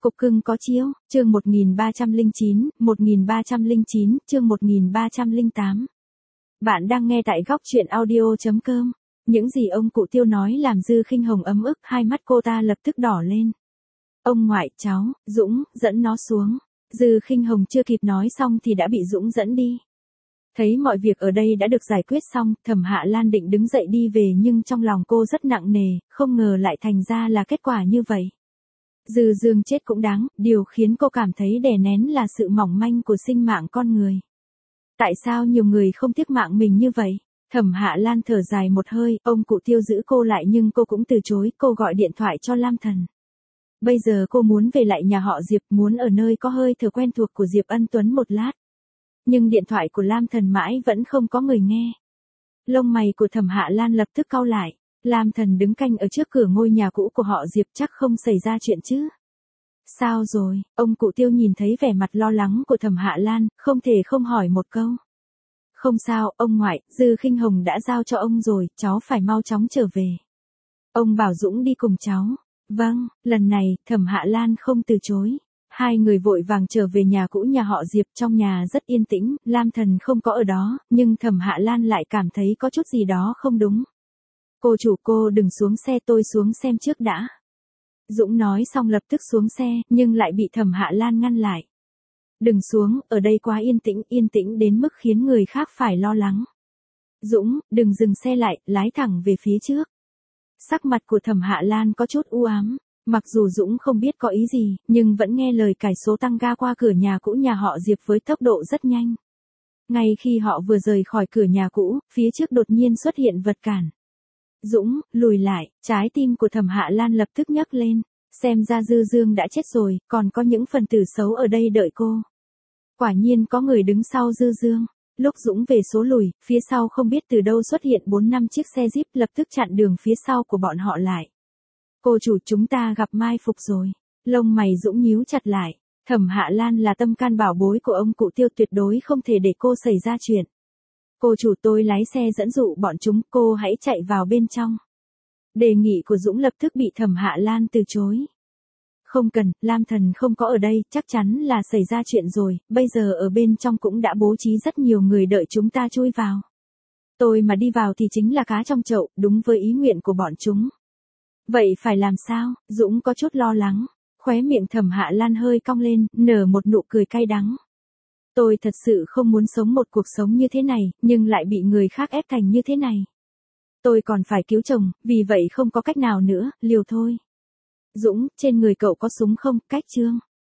Cục cưng có chiếu, chương 1309, chương 1308. Bạn đang nghe tại góc truyện audio.com. Những gì ông cụ Tiêu nói làm Dư Khinh Hồng ấm ức, hai mắt cô ta lập tức đỏ lên. Ông ngoại, cháu, Dũng, dẫn nó xuống. Dư Khinh Hồng chưa kịp nói xong thì đã bị Dũng dẫn đi. Thấy mọi việc ở đây đã được giải quyết xong, Thẩm Hạ Lan định đứng dậy đi về nhưng trong lòng cô rất nặng nề, không ngờ lại thành ra là kết quả như vậy. Dư Dương chết cũng đáng, điều khiến cô cảm thấy đè nén là sự mỏng manh của sinh mạng con người. Tại sao nhiều người không tiếc mạng mình như vậy? Thẩm Hạ Lan thở dài một hơi, ông cụ Tiêu giữ cô lại nhưng cô cũng từ chối, cô gọi điện thoại cho Lam Thần. Bây giờ cô muốn về lại nhà họ Diệp, muốn ở nơi có hơi thở quen thuộc của Diệp Ân Tuấn một lát. Nhưng điện thoại của Lam Thần mãi vẫn không có người nghe. Lông mày của Thẩm Hạ Lan lập tức cau lại. Lam Thần đứng canh ở trước cửa ngôi nhà cũ của họ Diệp, chắc không xảy ra chuyện chứ. Sao rồi? Ông cụ Tiêu nhìn thấy vẻ mặt lo lắng của Thẩm Hạ Lan, không thể không hỏi một câu. Không sao, ông ngoại, Dư Khinh Hồng đã giao cho ông rồi, cháu phải mau chóng trở về. Ông bảo Dũng đi cùng cháu. Vâng, lần này, Thẩm Hạ Lan không từ chối. Hai người vội vàng trở về nhà cũ nhà họ Diệp, trong nhà rất yên tĩnh, Lam Thần không có ở đó, nhưng Thẩm Hạ Lan lại cảm thấy có chút gì đó không đúng. Cô chủ, cô đừng xuống xe, tôi xuống xem trước đã. Dũng nói xong lập tức xuống xe, nhưng lại bị Thẩm Hạ Lan ngăn lại. Đừng xuống, ở đây quá yên tĩnh đến mức khiến người khác phải lo lắng. Dũng, đừng dừng xe lại, lái thẳng về phía trước. Sắc mặt của Thẩm Hạ Lan có chút u ám. Mặc dù Dũng không biết có ý gì, nhưng vẫn nghe lời cải số tăng ga qua cửa nhà cũ nhà họ Diệp với tốc độ rất nhanh. Ngay khi họ vừa rời khỏi cửa nhà cũ, phía trước đột nhiên xuất hiện vật cản. Dũng, lùi lại, trái tim của Thẩm Hạ Lan lập tức nhấc lên. Xem ra Dư Dương đã chết rồi, còn có những phần tử xấu ở đây đợi cô. Quả nhiên có người đứng sau Dư Dương. Lúc Dũng về số lùi, phía sau không biết từ đâu xuất hiện 4-5 chiếc xe Jeep lập tức chặn đường phía sau của bọn họ lại. Cô chủ, chúng ta gặp mai phục rồi. Lông mày Dũng nhíu chặt lại. Thẩm Hạ Lan là tâm can bảo bối của ông cụ Tiêu, tuyệt đối không thể để cô xảy ra chuyện. Cô chủ, tôi lái xe dẫn dụ bọn chúng, cô hãy chạy vào bên trong. Đề nghị của Dũng lập tức bị Thẩm Hạ Lan từ chối. Không cần, Lam Thần không có ở đây, chắc chắn là xảy ra chuyện rồi, bây giờ ở bên trong cũng đã bố trí rất nhiều người đợi chúng ta chui vào. Tôi mà đi vào thì chính là cá trong chậu, đúng với ý nguyện của bọn chúng. Vậy phải làm sao? Dũng có chút lo lắng. Khóe miệng Thẩm Hạ Lan hơi cong lên, nở một nụ cười cay đắng. Tôi thật sự không muốn sống một cuộc sống như thế này, nhưng lại bị người khác ép thành như thế này. Tôi còn phải cứu chồng, vì vậy không có cách nào nữa, liều thôi. Dũng, trên người cậu có súng không? Cách chương.